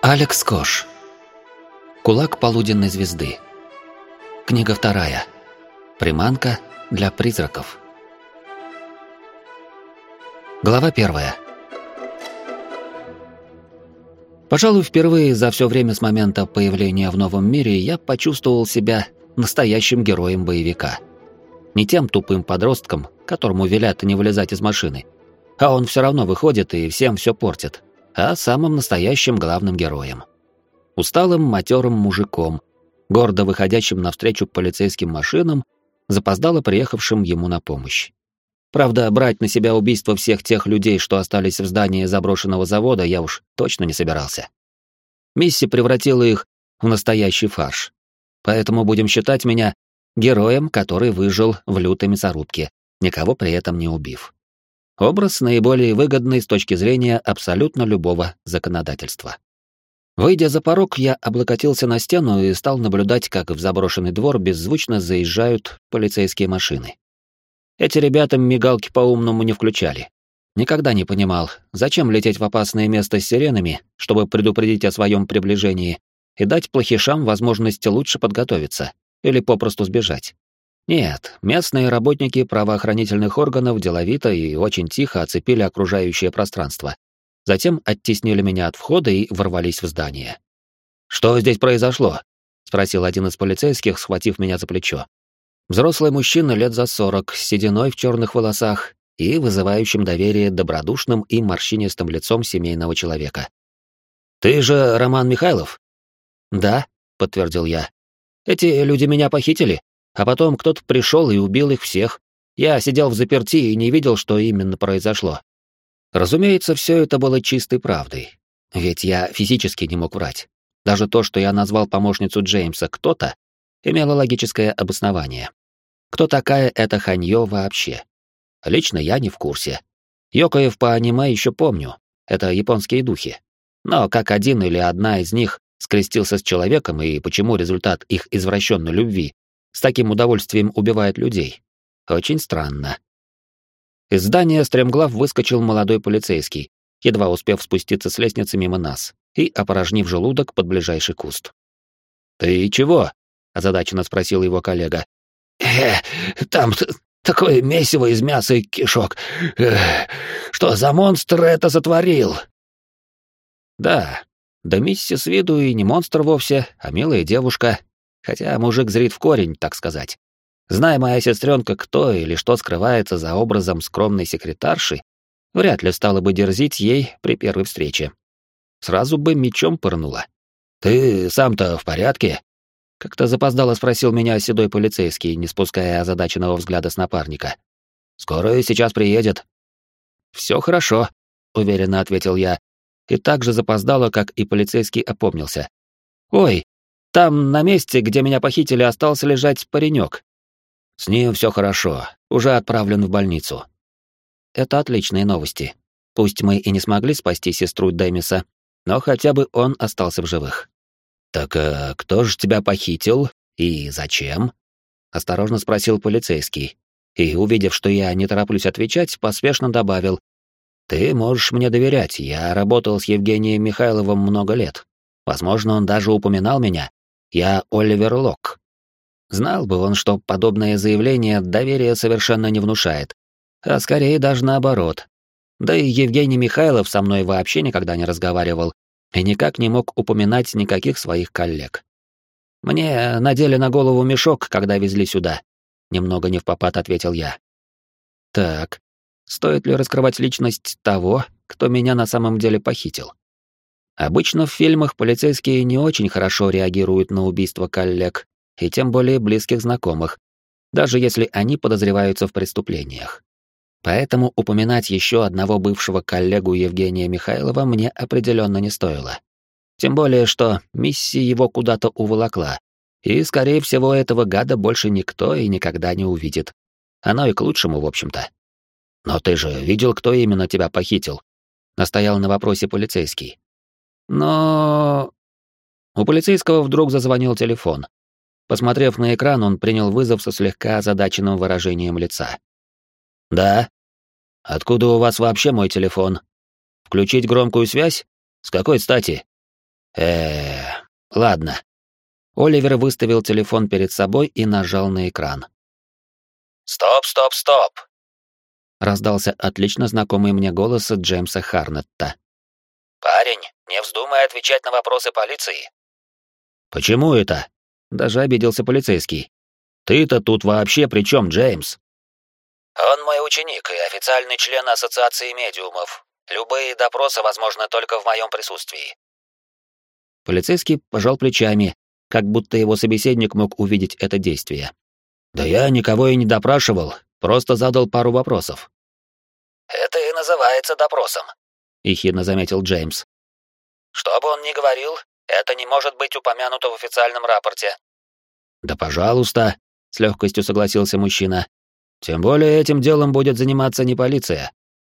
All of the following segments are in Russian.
Алекс Кош. Кулак полуденной звезды. Книга 2. Приманка для призраков. Глава 1. Пожалуй, впервые за все время с момента появления в новом мире я почувствовал себя настоящим героем боевика. Не тем тупым подростком, которому велят не вылезать из машины, а он все равно выходит и всем все портит, а самым настоящим главным героем. Усталым матерым мужиком, гордо выходящим навстречу полицейским машинам, запоздало приехавшим ему на помощь. Правда, брать на себя убийство всех тех людей, что остались в здании заброшенного завода, я уж точно не собирался. Мисси превратила их в настоящий фарш. Поэтому будем считать меня героем, который выжил в лютой мясорубке, никого при этом не убив. Образ наиболее выгодный с точки зрения абсолютно любого законодательства. Выйдя за порог, я облокотился на стену и стал наблюдать, как в заброшенный двор беззвучно заезжают полицейские машины. Эти ребята мигалки по-умному не включали. Никогда не понимал, зачем лететь в опасное место с сиренами, чтобы предупредить о своем приближении и дать плохишам возможность лучше подготовиться или попросту сбежать. Нет, местные работники правоохранительных органов деловито и очень тихо оцепили окружающее пространство. Затем оттеснили меня от входа и ворвались в здание. «Что здесь произошло?» — спросил один из полицейских, схватив меня за плечо. Взрослый мужчина лет за 40, с сединой в черных волосах и вызывающим доверие добродушным и морщинистым лицом семейного человека. «Ты же Роман Михайлов?» «Да», — подтвердил я. «Эти люди меня похитили, а потом кто-то пришел и убил их всех. Я сидел взаперти и не видел, что именно произошло». Разумеется, все это было чистой правдой. Ведь я физически не мог врать. Даже то, что я назвал помощницу Джеймса «кто-то», имело логическое обоснование. Кто такая эта Ханьё вообще? Лично я не в курсе. Йокоев по аниме еще помню. Это японские духи. Но как один или одна из них скрестился с человеком и почему результат их извращенной любви с таким удовольствием убивает людей? Очень странно. Из здания стремглав выскочил молодой полицейский, едва успев спуститься с лестницы мимо нас и опорожнив желудок под ближайший куст. «Ты чего?» — озадаченно спросил его коллега. Там такое месиво из мяса и кишок. Что за монстр это сотворил?» Да Мисси с виду и не монстр вовсе, а милая девушка, хотя мужик зрит в корень, так сказать. Зная моя сестренка, кто или что скрывается за образом скромной секретарши, вряд ли стала бы дерзить ей при первой встрече. Сразу бы мечом пырнула. «Ты сам-то в порядке?» Как-то запоздало спросил меня седой полицейский, не спуская озадаченного взгляда с напарника. «Скоро сейчас приедет». «Все хорошо», — уверенно ответил я, и так же запоздало, как и полицейский опомнился. «Ой, там на месте, где меня похитили, остался лежать паренек». «С ним все хорошо, уже отправлен в больницу». Это отличные новости. Пусть мы и не смогли спасти сестру Демиса, но хотя бы он остался в живых. «Так кто же тебя похитил и зачем?» — осторожно спросил полицейский. И, увидев, что я не тороплюсь отвечать, поспешно добавил. «Ты можешь мне доверять, я работал с Евгением Михайловым много лет. Возможно, он даже упоминал меня. Я Оливер Лок». Знал бы он, что подобное заявление доверия совершенно не внушает, а скорее даже наоборот. Да и Евгений Михайлов со мной вообще никогда не разговаривал и никак не мог упоминать никаких своих коллег. «Мне надели на голову мешок, когда везли сюда», — немного невпопад ответил я. «Так, стоит ли раскрывать личность того, кто меня на самом деле похитил?» Обычно в фильмах полицейские не очень хорошо реагируют на убийство коллег, и тем более близких знакомых, даже если они подозреваются в преступлениях. Поэтому упоминать еще одного бывшего коллегу Евгения Михайлова мне определенно не стоило. Тем более, что Мисси его куда-то уволокла, и, скорее всего, этого гада больше никто и никогда не увидит. Оно и к лучшему, в общем-то. «Но ты же видел, кто именно тебя похитил?» — настоял на вопросе полицейский. «Но...» У полицейского вдруг зазвонил телефон. Посмотрев на экран, он принял вызов со слегка озадаченным выражением лица. «Да? Откуда у вас вообще мой телефон? Включить громкую связь? С какой стати?» Ладно. Оливер выставил телефон перед собой и нажал на экран. «Стоп, стоп, стоп!» Раздался отлично знакомый мне голос Джеймса Харнетта. «Парень, не вздумай отвечать на вопросы полиции». «Почему это?» Даже обиделся полицейский. «Ты-то тут вообще при чем, Джеймс?» «Он мой ученик и официальный член Ассоциации медиумов. Любые допросы возможны только в моем присутствии». Полицейский пожал плечами, как будто его собеседник мог увидеть это действие. «Да я никого и не допрашивал, просто задал пару вопросов». «Это и называется допросом», — ехидно заметил Джеймс. «Что бы он ни говорил, это не может быть упомянуто в официальном рапорте». «Да пожалуйста», — с легкостью согласился мужчина. «Тем более этим делом будет заниматься не полиция».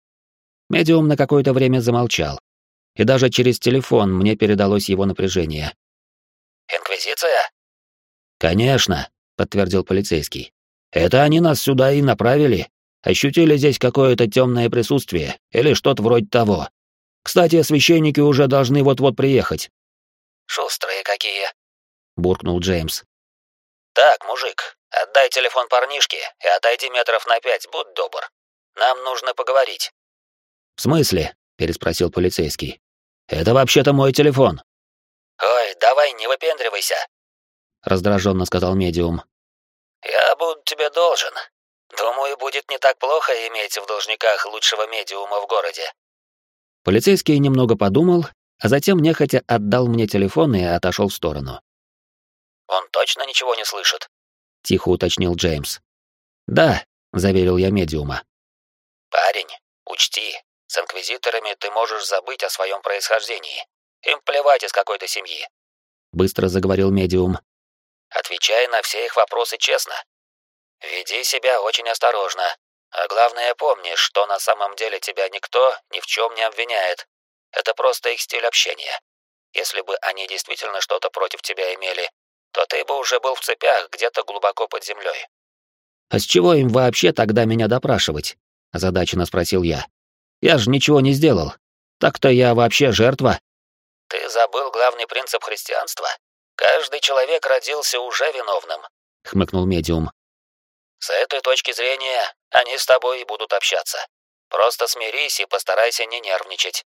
Медиум на какое-то время замолчал, и даже через телефон мне передалось его напряжение. «Инквизиция?» «Конечно», — подтвердил полицейский. «Это они нас сюда и направили. Ощутили здесь какое-то темное присутствие или что-то вроде того. Кстати, священники уже должны вот-вот приехать». «Шустрые какие», — буркнул Джеймс. «Так, мужик, отдай телефон парнишке и отойди метров на 5, будь добр. Нам нужно поговорить». «В смысле?» — переспросил полицейский. «Это вообще-то мой телефон». «Ой, давай не выпендривайся», — раздраженно сказал медиум. «Я буду тебе должен. Думаю, будет не так плохо иметь в должниках лучшего медиума в городе». Полицейский немного подумал, а затем нехотя отдал мне телефон и отошел в сторону. «Он точно ничего не слышит?» — тихо уточнил Джеймс. «Да», — заверил я медиума. «Парень, учти, с инквизиторами ты можешь забыть о своем происхождении. Им плевать, из какой-то семьи», — быстро заговорил медиум. «Отвечай на все их вопросы честно. Веди себя очень осторожно. А главное, помни, что на самом деле тебя никто ни в чем не обвиняет. Это просто их стиль общения. Если бы они действительно что-то против тебя имели, то ты бы уже был в цепях где-то глубоко под землей». «А с чего им вообще тогда меня допрашивать?» — озадаченно спросил я. «Я же ничего не сделал. Так-то я вообще жертва». «Ты забыл главный принцип христианства. Каждый человек родился уже виновным», — хмыкнул медиум. «С этой точки зрения они с тобой и будут общаться. Просто смирись и постарайся не нервничать».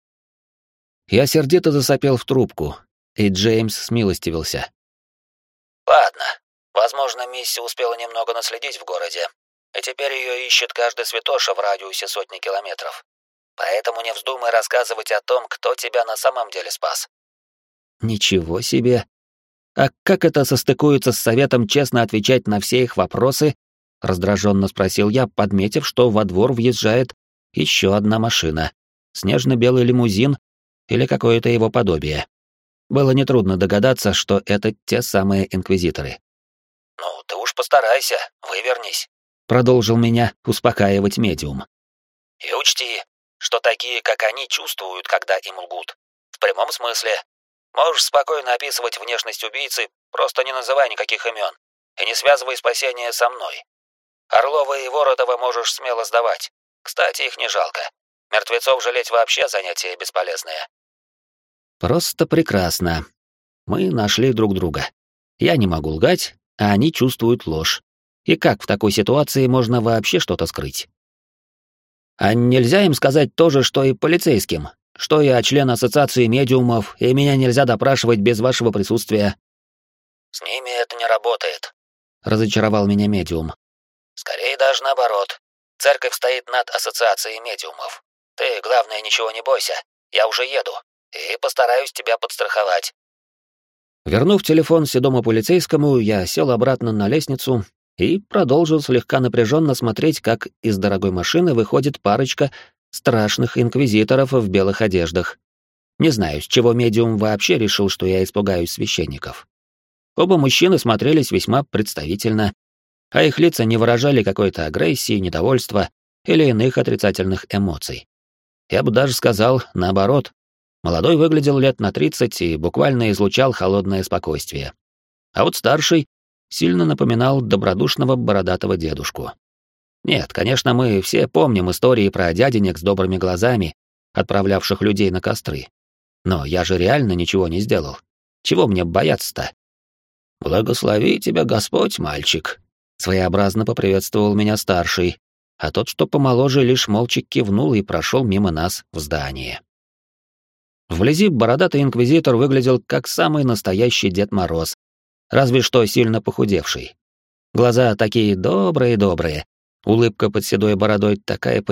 Я сердито засопел в трубку, и Джеймс смилостивился. «Ладно. Возможно, Мисси успела немного наследить в городе, и теперь ее ищет каждый святоша в радиусе сотни километров. Поэтому не вздумай рассказывать о том, кто тебя на самом деле спас». «Ничего себе! А как это состыкуется с советом честно отвечать на все их вопросы?» — раздраженно спросил я, подметив, что во двор въезжает еще одна машина. Снежно-белый лимузин или какое-то его подобие. Было нетрудно догадаться, что это те самые инквизиторы. «Ну, ты уж постарайся, вывернись», — продолжил меня успокаивать медиум. «И учти, что такие, как они, чувствуют, когда им лгут. В прямом смысле. Можешь спокойно описывать внешность убийцы, просто не называй никаких имен. И не связывай спасение со мной. Орлова и Воротова можешь смело сдавать. Кстати, их не жалко. Мертвецов жалеть вообще занятие бесполезное». Просто прекрасно. Мы нашли друг друга. Я не могу лгать, а они чувствуют ложь. И как в такой ситуации можно вообще что-то скрыть? А нельзя им сказать то же, что и полицейским, что я член ассоциации медиумов, и меня нельзя допрашивать без вашего присутствия? «С ними это не работает», — разочаровал меня медиум. «Скорее даже наоборот. Церковь стоит над ассоциацией медиумов. Ты, главное, ничего не бойся. Я уже еду. И постараюсь тебя подстраховать». Вернув телефон седому полицейскому, я сел обратно на лестницу и продолжил слегка напряженно смотреть, как из дорогой машины выходит парочка страшных инквизиторов в белых одеждах. Не знаю, с чего медиум вообще решил, что я испугаюсь священников. Оба мужчины смотрелись весьма представительно, а их лица не выражали какой-то агрессии, недовольства или иных отрицательных эмоций. Я бы даже сказал, наоборот. Молодой выглядел лет на 30 и буквально излучал холодное спокойствие. А вот старший сильно напоминал добродушного бородатого дедушку. Нет, конечно, мы все помним истории про дяденек с добрыми глазами, отправлявших людей на костры. Но я же реально ничего не сделал. Чего мне бояться-то? «Благослови тебя Господь, мальчик», — своеобразно поприветствовал меня старший, а тот, что помоложе, лишь молча кивнул и прошел мимо нас в здание. Вблизи бородатый инквизитор выглядел как самый настоящий Дед Мороз, разве что сильно похудевший. Глаза такие добрые-добрые, улыбка под седой бородой такая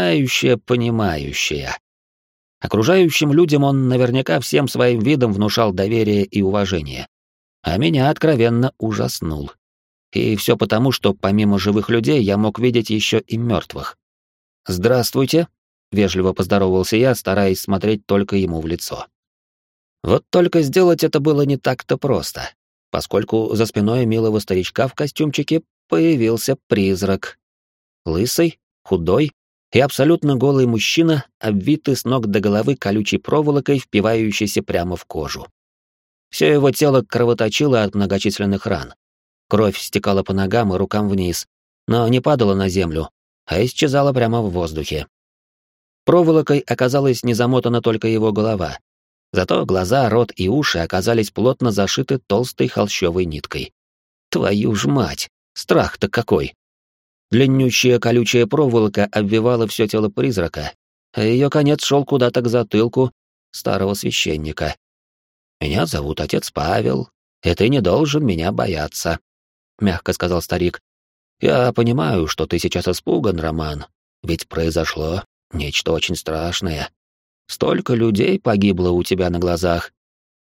понимающая. Окружающим людям он наверняка всем своим видом внушал доверие и уважение. А меня откровенно ужаснул. И все потому, что помимо живых людей я мог видеть еще и мертвых. «Здравствуйте», — вежливо поздоровался я, стараясь смотреть только ему в лицо. Вот только сделать это было не так-то просто, поскольку за спиной милого старичка в костюмчике появился призрак. Лысый, худой и абсолютно голый мужчина, обвитый с ног до головы колючей проволокой, впивающейся прямо в кожу. Все его тело кровоточило от многочисленных ран. Кровь стекала по ногам и рукам вниз, но не падала на землю, а исчезала прямо в воздухе. Проволокой оказалась не замотана только его голова. Зато глаза, рот и уши оказались плотно зашиты толстой холщовой ниткой. Твою ж мать! Страх-то какой! Длиннющая колючая проволока обвивала все тело призрака, а ее конец шел куда-то к затылку старого священника. «Меня зовут отец Павел, и ты не должен меня бояться», — мягко сказал старик. «Я понимаю, что ты сейчас испуган, Роман, ведь произошло нечто очень страшное. Столько людей погибло у тебя на глазах».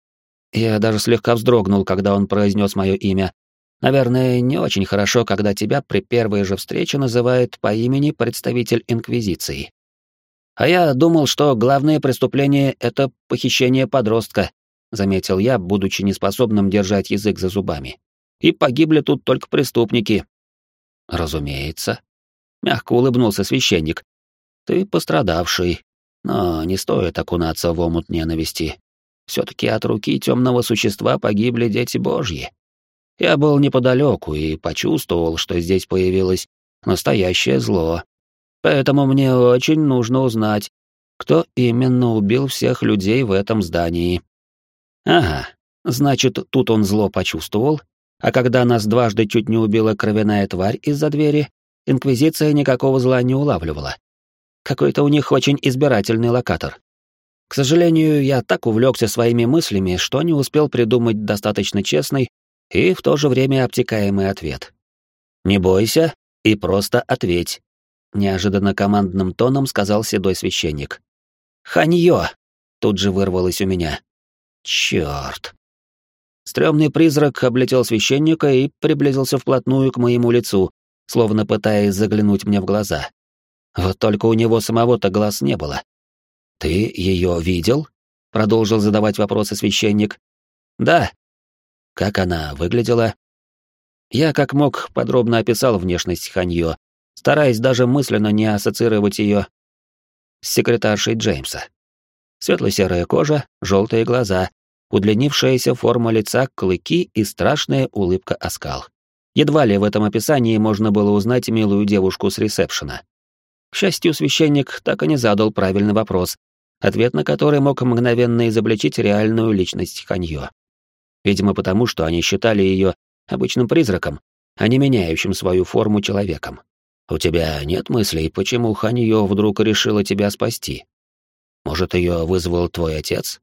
Я даже слегка вздрогнул, когда он произнес мое имя. Наверное, не очень хорошо, когда тебя при первой же встрече называют по имени представитель Инквизиции. А я думал, что главное преступление — это похищение подростка, заметил я, будучи неспособным держать язык за зубами. И погибли тут только преступники. Разумеется. Мягко улыбнулся священник. Ты пострадавший, но не стоит окунаться в омут ненависти. Все-таки от руки темного существа погибли дети Божьи. Я был неподалеку и почувствовал, что здесь появилось настоящее зло. Поэтому мне очень нужно узнать, кто именно убил всех людей в этом здании. Ага, значит, тут он зло почувствовал, а когда нас дважды чуть не убила кровяная тварь из-за двери, Инквизиция никакого зла не улавливала. Какой-то у них очень избирательный локатор. К сожалению, я так увлекся своими мыслями, что не успел придумать достаточно честный и в то же время обтекаемый ответ. «Не бойся и просто ответь», — неожиданно командным тоном сказал седой священник. «Ханьё!» — тут же вырвалось у меня. Чёрт. Стрёмный призрак облетел священника и приблизился вплотную к моему лицу, словно пытаясь заглянуть мне в глаза. Вот только у него самого-то глаз не было. «Ты её видел?» — продолжил задавать вопросы священник. «Да». «Как она выглядела?» Я как мог подробно описал внешность Ханьё, стараясь даже мысленно не ассоциировать её с секретаршей Джеймса. Светло-серая кожа, желтые глаза, удлинившаяся форма лица, клыки и страшная улыбка-оскал. Едва ли в этом описании можно было узнать милую девушку с ресепшена. К счастью, священник так и не задал правильный вопрос, ответ на который мог мгновенно изобличить реальную личность Ханьё. Видимо, потому что они считали ее обычным призраком, а не меняющим свою форму человеком. «У тебя нет мыслей, почему Ханьё вдруг решила тебя спасти? Может, ее вызвал твой отец?»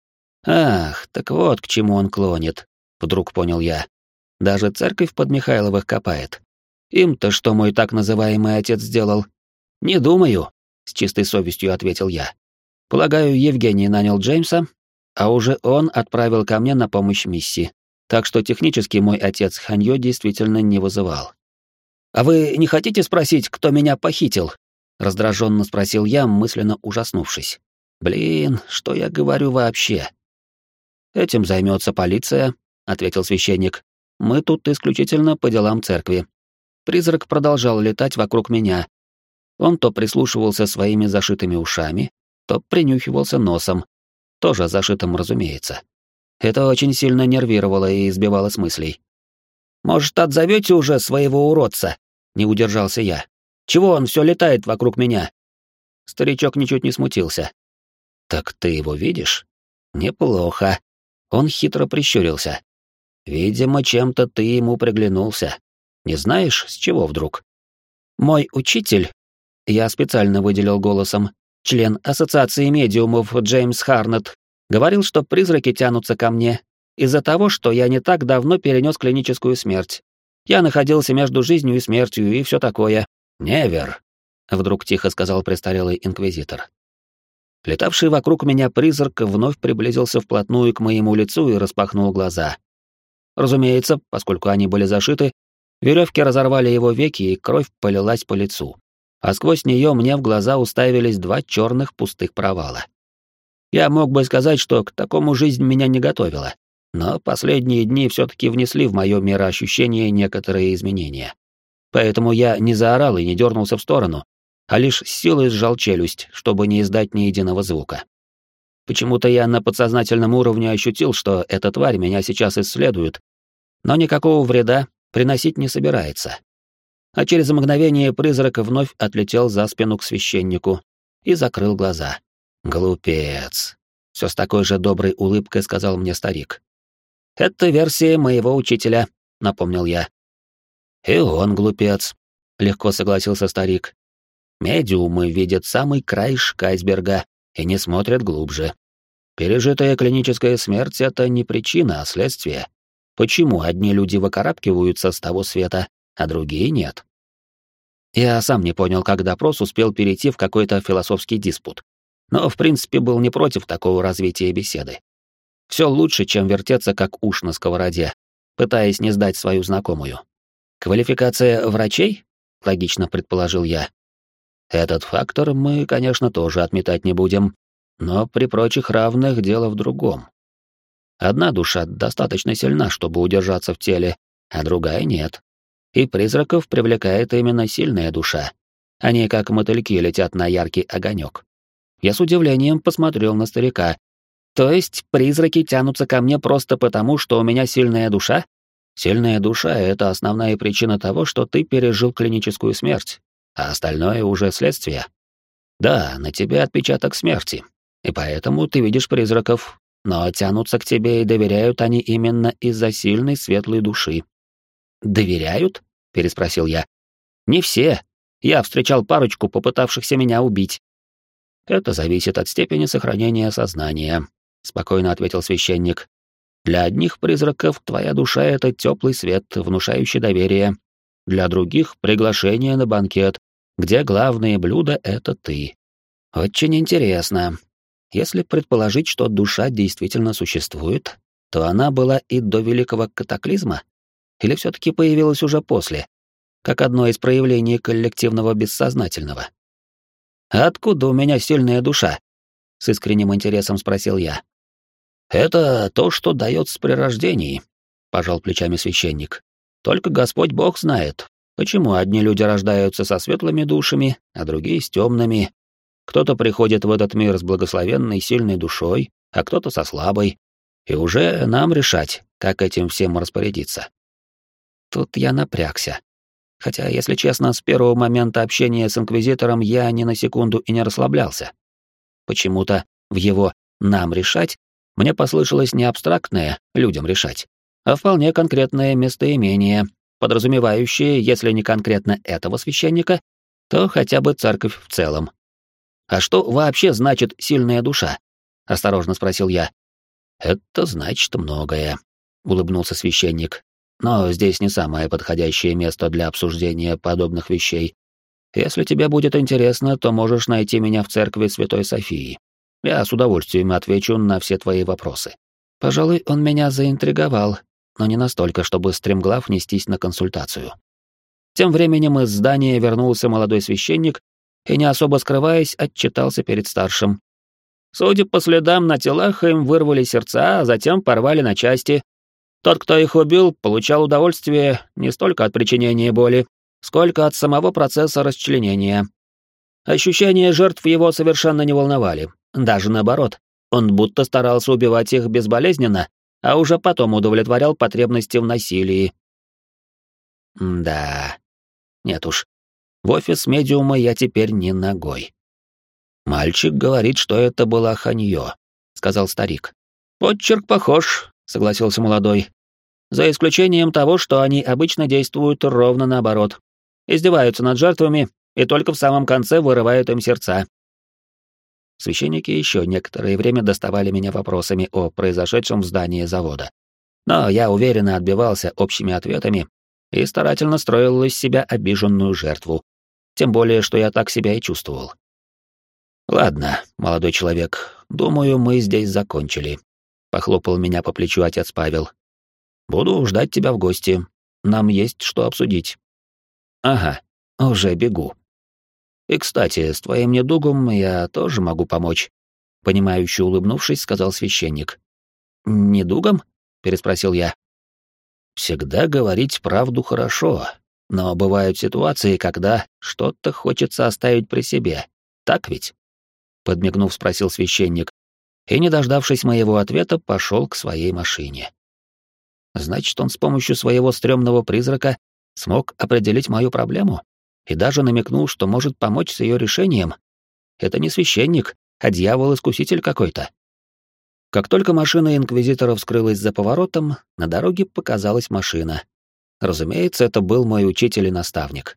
«Ах, так вот к чему он клонит», — вдруг понял я. «Даже церковь под Михайловых копает. Им-то что мой так называемый отец сделал?» «Не думаю», — с чистой совестью ответил я. «Полагаю, Евгений нанял Джеймса, а уже он отправил ко мне на помощь Мисси, так что технически мой отец Ханьё действительно не вызывал». «А вы не хотите спросить, кто меня похитил?» — раздраженно спросил я, мысленно ужаснувшись. «Блин, что я говорю вообще?» «Этим займется полиция», — ответил священник. «Мы тут исключительно по делам церкви». Призрак продолжал летать вокруг меня. Он то прислушивался своими зашитыми ушами, то принюхивался носом, тоже зашитым, разумеется. Это очень сильно нервировало и избивало с мыслей. «Может, отзовете уже своего уродца?» — не удержался я. «Чего он все летает вокруг меня?» Старичок ничуть не смутился. «Так ты его видишь?» Неплохо. Он хитро прищурился. Видимо, чем-то ты ему приглянулся. Не знаешь, с чего вдруг? Мой учитель, я специально выделил голосом, член Ассоциации медиумов Джеймс Харнет, говорил, что призраки тянутся ко мне из-за того, что я не так давно перенес клиническую смерть. Я находился между жизнью и смертью и все такое. Невер, вдруг тихо сказал престарелый инквизитор. Летавший вокруг меня призрак вновь приблизился вплотную к моему лицу и распахнул глаза. Разумеется, поскольку они были зашиты, веревки разорвали его веки, и кровь полилась по лицу. А сквозь нее мне в глаза уставились два черных пустых провала. Я мог бы сказать, что к такому жизнь меня не готовила, но последние дни все-таки внесли в мое мироощущение некоторые изменения. Поэтому я не заорал и не дернулся в сторону, а лишь с силой сжал челюсть, чтобы не издать ни единого звука. Почему-то я на подсознательном уровне ощутил, что эта тварь меня сейчас исследует, но никакого вреда приносить не собирается. А через мгновение призрак вновь отлетел за спину к священнику и закрыл глаза. «Глупец!» — все с такой же доброй улыбкой сказал мне старик. «Это версия моего учителя», — напомнил я. «И он глупец», — легко согласился старик. «Медиумы видят самый краешек айсберга и не смотрят глубже. Пережитая клиническая смерть — это не причина, а следствие. Почему одни люди выкарабкиваются с того света, а другие нет?» Я сам не понял, как допрос успел перейти в какой-то философский диспут, но в принципе был не против такого развития беседы. Все лучше, чем вертеться как уж на сковороде, пытаясь не сдать свою знакомую. «Квалификация врачей?» — логично предположил я. «Этот фактор мы, конечно, тоже отметать не будем, но при прочих равных дело в другом. Одна душа достаточно сильна, чтобы удержаться в теле, а другая нет. И призраков привлекает именно сильная душа. Они, как мотыльки, летят на яркий огонек. Я с удивлением посмотрел на старика. То есть призраки тянутся ко мне просто потому, что у меня сильная душа? Сильная душа — это основная причина того, что ты пережил клиническую смерть, а остальное уже следствие. Да, на тебе отпечаток смерти, и поэтому ты видишь призраков, но тянутся к тебе и доверяют они именно из-за сильной светлой души. «Доверяют?» — переспросил я. «Не все. Я встречал парочку, попытавшихся меня убить». «Это зависит от степени сохранения сознания», — спокойно ответил священник. «Для одних призраков твоя душа — это теплый свет, внушающий доверие. Для других — приглашение на банкет, где главное блюдо — это ты. Очень интересно. Если предположить, что душа действительно существует, то она была и до Великого Катаклизма? Или все-таки появилась уже после, как одно из проявлений коллективного бессознательного? «А откуда у меня сильная душа?» — с искренним интересом спросил я. «Это то, что дается при рождении», — пожал плечами священник. «Только Господь Бог знает, почему одни люди рождаются со светлыми душами, а другие с темными. Кто-то приходит в этот мир с благословенной сильной душой, а кто-то со слабой. И уже нам решать, как этим всем распорядиться». Тут я напрягся. Хотя, если честно, с первого момента общения с Инквизитором я ни на секунду и не расслаблялся. Почему-то в его «нам решать» мне послышалось не абстрактное «людям решать», а вполне конкретное местоимение, подразумевающее, если не конкретно этого священника, то хотя бы церковь в целом. «А что вообще значит «сильная душа»?» — осторожно спросил я. «Это значит многое», — улыбнулся священник. «Но здесь не самое подходящее место для обсуждения подобных вещей. Если тебе будет интересно, то можешь найти меня в церкви Святой Софии. Я с удовольствием отвечу на все твои вопросы». Пожалуй, он меня заинтриговал, но не настолько, чтобы стремглав нестись на консультацию. Тем временем из здания вернулся молодой священник и, не особо скрываясь, отчитался перед старшим. «Судя по следам на телах, им вырвали сердца, а затем порвали на части. Тот, кто их убил, получал удовольствие не столько от причинения боли, сколько от самого процесса расчленения. Ощущения жертв его совершенно не волновали, даже наоборот. Он будто старался убивать их безболезненно, а уже потом удовлетворял потребности в насилии. Да, нет уж, в офис медиума я теперь не ногой. «Мальчик говорит, что это была Ханьё», — сказал старик. «Подчерк похож», — согласился молодой. «За исключением того, что они обычно действуют ровно наоборот. Издеваются над жертвами и только в самом конце вырывают им сердца». Священники еще некоторое время доставали меня вопросами о произошедшем в здании завода. Но я уверенно отбивался общими ответами и старательно строил из себя обиженную жертву. Тем более, что я так себя и чувствовал. «Ладно, молодой человек, думаю, мы здесь закончили», — похлопал меня по плечу отец Павел. «Буду ждать тебя в гости. Нам есть что обсудить». «Ага, уже бегу. И, кстати, с твоим недугом я тоже могу помочь», — понимающе улыбнувшись, сказал священник. «Недугом?» — переспросил я. «Всегда говорить правду хорошо, но бывают ситуации, когда что-то хочется оставить при себе. Так ведь?» — подмигнув, спросил священник, и, не дождавшись моего ответа, пошел к своей машине. Значит, он с помощью своего стрёмного призрака смог определить мою проблему и даже намекнул, что может помочь с ее решением. Это не священник, а дьявол-искуситель какой-то. Как только машина инквизиторов скрылась за поворотом, на дороге показалась машина. Разумеется, это был мой учитель и наставник.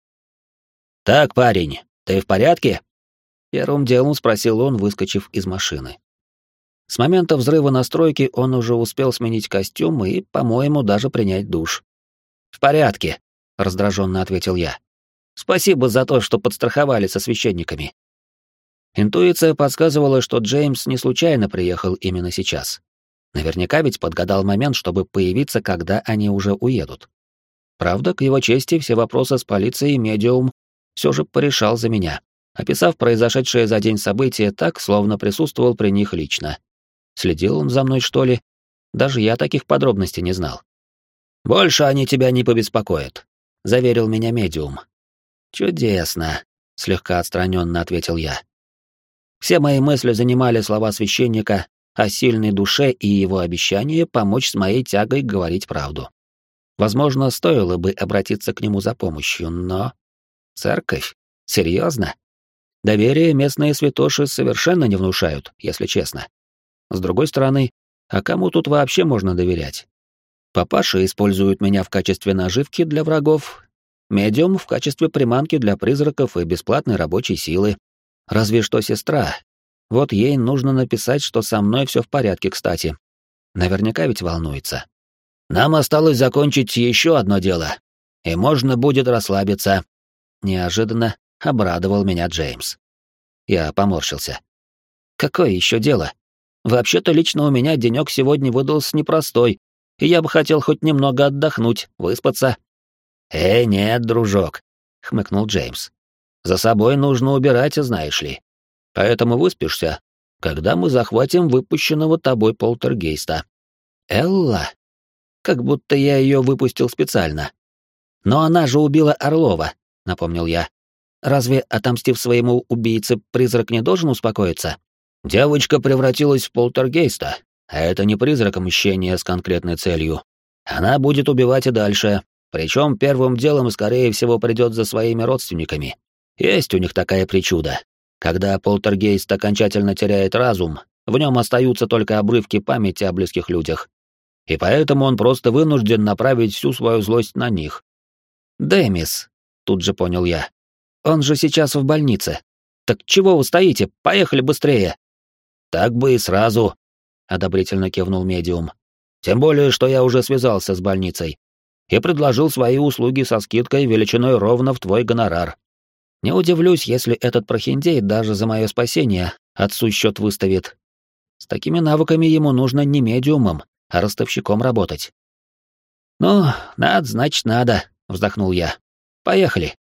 «Так, парень, ты в порядке?» Первым делом спросил он, выскочив из машины. С момента взрыва на стройке он уже успел сменить костюм и, по-моему, даже принять душ. «В порядке», — раздраженно ответил я. «Спасибо за то, что подстраховали со священниками». Интуиция подсказывала, что Джеймс не случайно приехал именно сейчас. Наверняка ведь подгадал момент, чтобы появиться, когда они уже уедут. Правда, к его чести, все вопросы с полицией медиум все же порешал за меня, описав произошедшее за день события так, словно присутствовал при них лично. Следил он за мной, что ли? Даже я таких подробностей не знал. «Больше они тебя не побеспокоят», — заверил меня медиум. «Чудесно», — слегка отстраненно ответил я. Все мои мысли занимали слова священника о сильной душе и его обещание помочь с моей тягой говорить правду. Возможно, стоило бы обратиться к нему за помощью, но... Церковь? Серьезно? Доверие местные святоши совершенно не внушают, если честно. С другой стороны, а кому тут вообще можно доверять? Папаша использует меня в качестве наживки для врагов, медиум в качестве приманки для призраков и бесплатной рабочей силы. Разве что сестра. Вот ей нужно написать, что со мной все в порядке, кстати. Наверняка ведь волнуется. «Нам осталось закончить еще одно дело, и можно будет расслабиться», — неожиданно обрадовал меня Джеймс. Я поморщился. «Какое еще дело? Вообще-то лично у меня денек сегодня выдался непростой, и я бы хотел хоть немного отдохнуть, выспаться». Нет, дружок», — хмыкнул Джеймс. «За собой нужно убирать, знаешь ли. Поэтому выспишься, когда мы захватим выпущенного тобой полтергейста». «Элла? Как будто я ее выпустил специально. Но она же убила Орлова», — напомнил я. «Разве, отомстив своему убийце, призрак не должен успокоиться?» «Девочка превратилась в полтергейста, а это не призрак мщения с конкретной целью. Она будет убивать и дальше, причем первым делом, скорее всего, придет за своими родственниками. Есть у них такая причуда. Когда полтергейст окончательно теряет разум, в нем остаются только обрывки памяти о близких людях. И поэтому он просто вынужден направить всю свою злость на них». «Дэмис», — тут же понял я. «Он же сейчас в больнице. Так чего вы стоите? Поехали быстрее!» «Так бы и сразу», — одобрительно кивнул медиум. «Тем более, что я уже связался с больницей и предложил свои услуги со скидкой величиной ровно в твой гонорар. Не удивлюсь, если этот прохиндей даже за мое спасение отцу счет выставит. С такими навыками ему нужно не медиумом, а ростовщиком работать». «Ну, надо, значит, надо», — вздохнул я. «Поехали».